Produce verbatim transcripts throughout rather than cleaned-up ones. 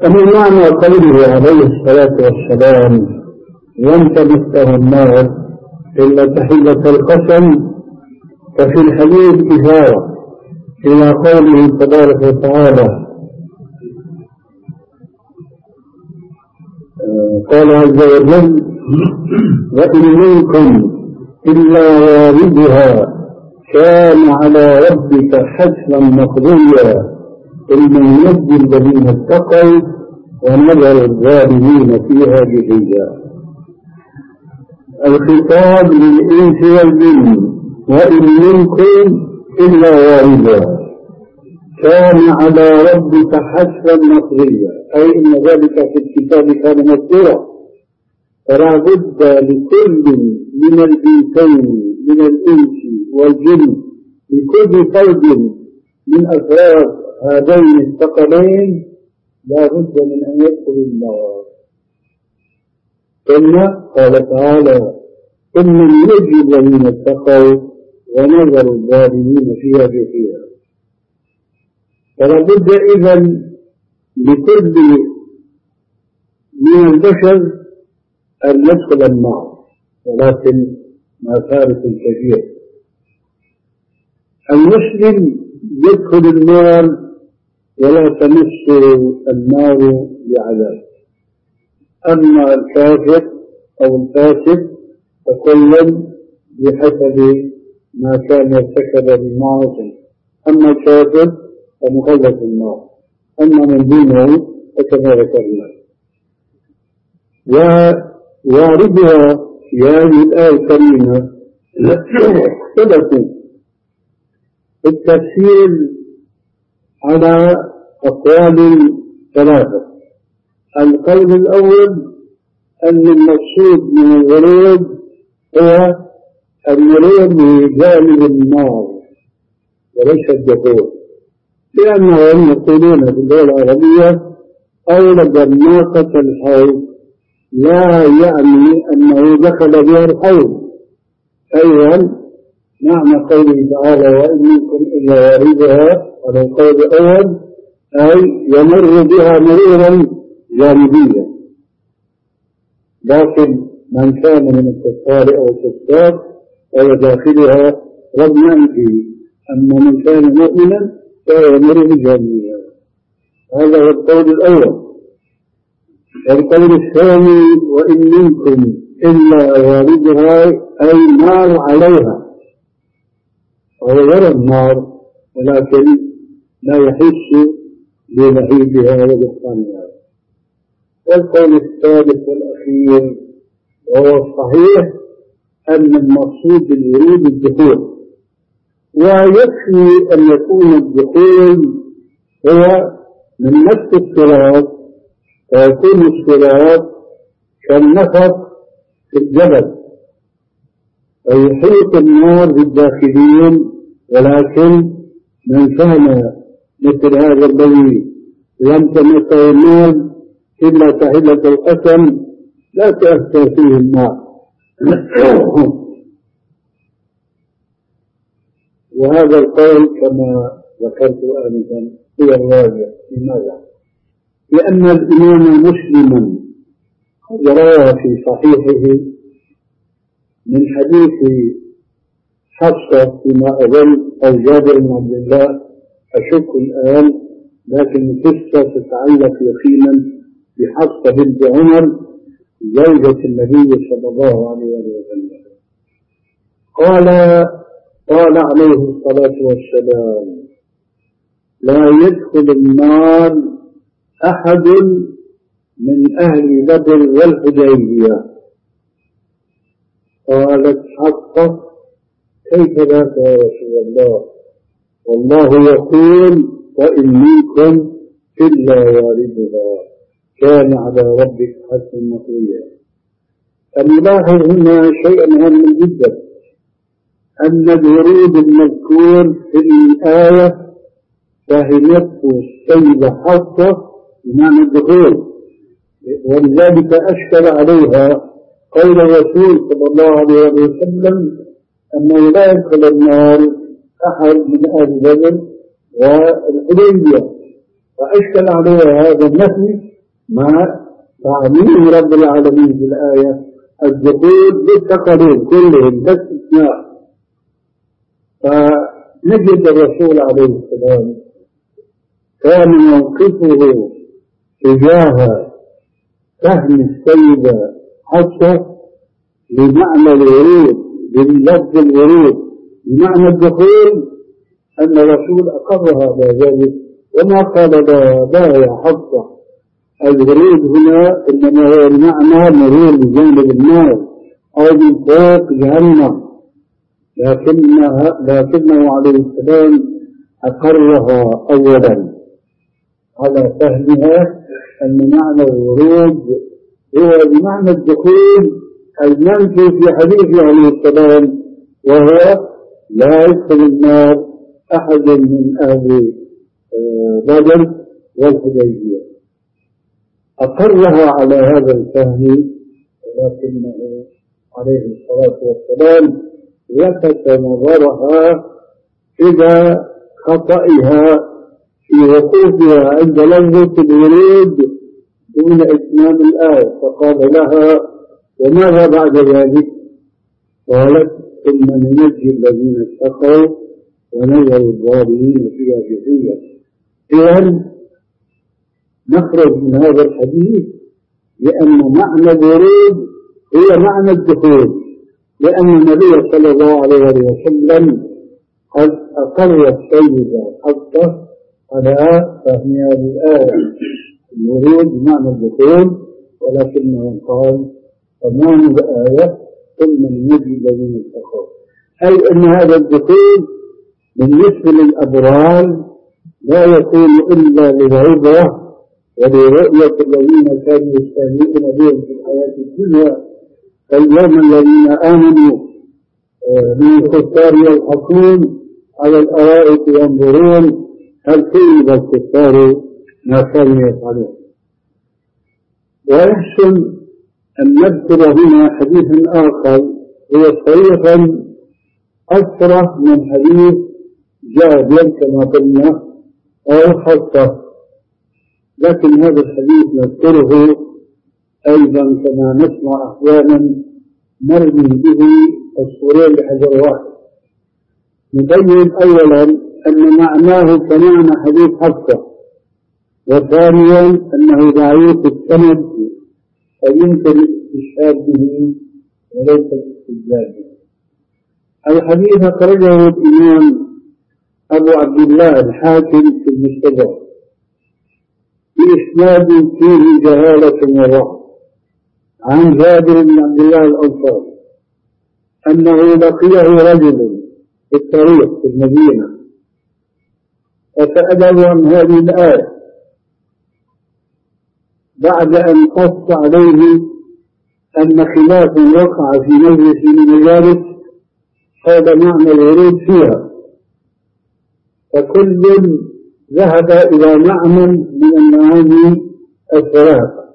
ومن معنى قوله عليه الصلاة والسلام لن تمسه النار إلا تحلة القسم، ففي الحديث إشارة إلى قوله تبارك وتعالى قال عز وجل وإن منكم إلا واردها كان على ربك حتما مقضيا ثم ينجي الذين اتقوا ونذر الظالمين فيها جثيا. الخطاب للإنس والجن وإن منكم إلا واردها كان على ربك حتما مقضيا، أي إن ذلك في الكتاب كان مذكورا، فلا بد لكل من البيتين من الإنس والجن لكل فرد من أفراد هذين الثقلين لا بد من أن يدخل النار. ثم قال تعالى ثم ننجي الذين اتقوا ونذر الظالمين فيها جثيا. فلا بد إذن لكل من البشر أن يدخل النار، ولكن ما فارق كثير. المسلم يدخل النار ولا تمسه النار بعذاب، أما الكافر أو الفاسق فكل بحسب ما كان يرتكب بالمعاصي، أما الكافر فمخلد النار، أما من دونه فكما ذكرنا. وواردها في هذه الآية الكريمة اختلفوا التفسير على أقوال ثلاثة. القول الأول أن المقصود من الورود هو المرور بجانب النار وليس الدخول، لأنهم يقولون في اللغة العربية أولد الناقة الحوض، لا يعني أنه دخل بها الحوض. أيضا معنى قوله تعالى وإن منكم إلا واردها على القول الأول أي يمر بها مرورا جانبيا، لكن من كان من الكفار أو الكفار أو داخلها رغم أنه أما من كان مؤمنا فهو يمر بجانبها. هذا هو القول الأول. القول الثاني وإن منكم إلا واردها أي نار عليها، وهو يرى النار ولكن لا يحس بلهيبها ودخانها. والقول الثالث والأخير وهو الصحيح أن المقصود بالورود الدخول، ويكفي أن يكون الدخول هو من نفس الصراط، ويكون الصراط كالنفق في الجبل ويحيط النار بالداخلين، ولكن من كان مثل هذا الذي لم تمسه النار إلا تحلة القسم لا تأثر فيه النار. وهذا القول كما ذكرت آنفا هو الراجح. لماذا؟ لأن الإمام مسلما روى في صحيحه من حديث حفصة فيما أظن أو جابر بن عبد الله أشك الآن، لكن القصة تتعلق يقينا بحفصة بنت عمر زوجة النبي صلى الله عليه وسلم. قال قال عليه الصلاة والسلام لا يدخل النار أحد من أهل بدر والحديبية. قالت حفصة كيف ذاك يا رسول الله؟ والله يقول وإن منكم إلا واردها كان على ربك حتما مقضيا. فنلاحظ هنا شيئا هاما جدا، أن الورود المذكور في الآية فهمته السيدة حفصة بمعنى الدخول، ولذلك أشكل عليها قول الرسول صلى الله عليه وسلم أنه لا يدخل النار أحد من أهل بدر والحديبية، فأشكل عليها هذا النفي ما تعميم رب العالمين في الآية الدخول بالتقاليد كلهم بس استثناء. فنجد الرسول عليه السلام كان موقفه تجاه فهم السيدة حتى بمعنى الورود بلفظ الورود بمعنى الدخول أن الرسول أقرها بذلك وما قال لا يا حفصة. الورود هنا إنما هو المعنى مرور بجانب النار أو من فوق جهنم، لكنها لكنه عليه السلام أقرها أولا على فهمها أن معنى الورود هو بمعنى الدخول المنفي في حديثه عليه السلام، وهو لا يدخل النار أحد من أهل بدر والحديبية. أقرها على هذا الفهم، ولكنه عليه الصلاة والسلام لفت نظرها إلى خطئها في وقوفها عند لفظة الورود دون إتمام الآية، فقال لها وماذا بعد ذلك؟ قالت ثم ننجي الذين اتقوا ونذر الظالمين فيها جثيا. إذن نخرج من هذا الحديث لأن معنى الورود هو معنى الدخول، لأن النبي صلى الله عليه وسلم قد أقر السيدة حتى على فهمها للآية الورود بمعنى الدخول، ولكنه قال تمام الآية ثم ننجي الذين اتقوا، أي أن هذا الدخول بالنسبة للأبرار لا يكون إلا للعبرة ولرؤية الذين كانوا يستهزئون بهم في الحياة الدنيا، فاليوم الذين آمنوا من الكفار يضحكون على الأرائك ينظرون هل كذب الكفار ما كانوا يفعلون. ويحسن أن نذكر هنا حديثا آخر هو صريحا أسرع من حديث جابر كما قلنا أو حتى، لكن هذا الحديث نذكره أيضا كما نسمع أحيانا نرمي به الصورين بحجر واحد. نبين أولا أن معناه كمعنى حديث حفصة، وثانيا أنه ضعيف السند فيمكن الاستشهاد به وليس الاستدلال به. الحديث أخرجه الإمام أبو عبد الله الحاكم في المستدرك بإسناد فيه جهالة وضعف عن جابر بن عبد الله الأنصاري أنه لقيه رجل في الطريق في المدينة فسأله عن هذه الآية بعد أن قص عليه أن خلاف وقع في مجلس من المجالس هذا معنى الورود فيها، فكل ذهب إلى معنى من المعاني الثلاثة.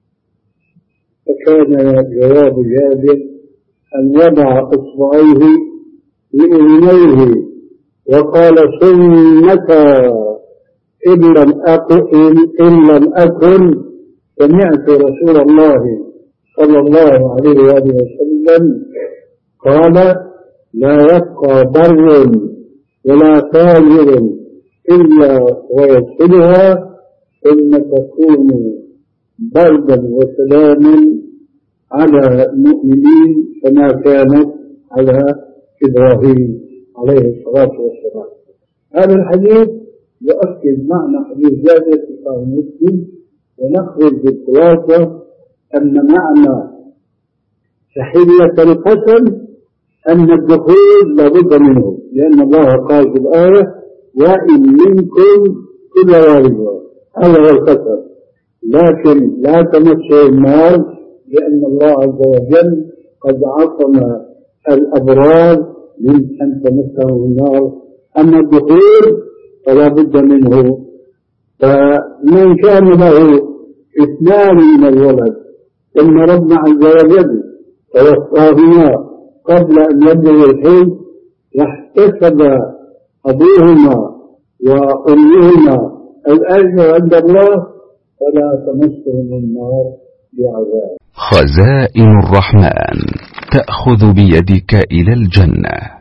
فكان جواب جابر أن يضع إصبعيه لأذنيه وقال سنك إن لم أكن إن لم أكن سمعت رسول الله صلى الله عليه وآله وسلم قال لا يبقى بر ولا فاجر إلا ويدخلها ثم تكون بردا وسلاما على المؤمنين كما كانت على إبراهيم عليه الصلاة والسلام. هذا الحديث يؤكد معنى حديث جابر في صحيح مسلم، ونخرج بالخلاصة أن معنى تحية القسم أن الدخول لابد منه، لأن الله قال في الآية وإن منكم إلا واردها، هذا هو القسم، لكن لا تمسوا النار لأن الله عز وجل قد عصم الأبرار من أن تمسهم النار. أما الدخول فلا بد منه. فمن كان له اثنان من الولد ثم ربنا عز وجل توفاهما قبل أن يبلغ الحلم واحتسب أبوهما وأمهما الأجر عند الله، فلا تمسهم النار بعذاب. خزائن الرحمن تأخذ بيدك إلى الجنة.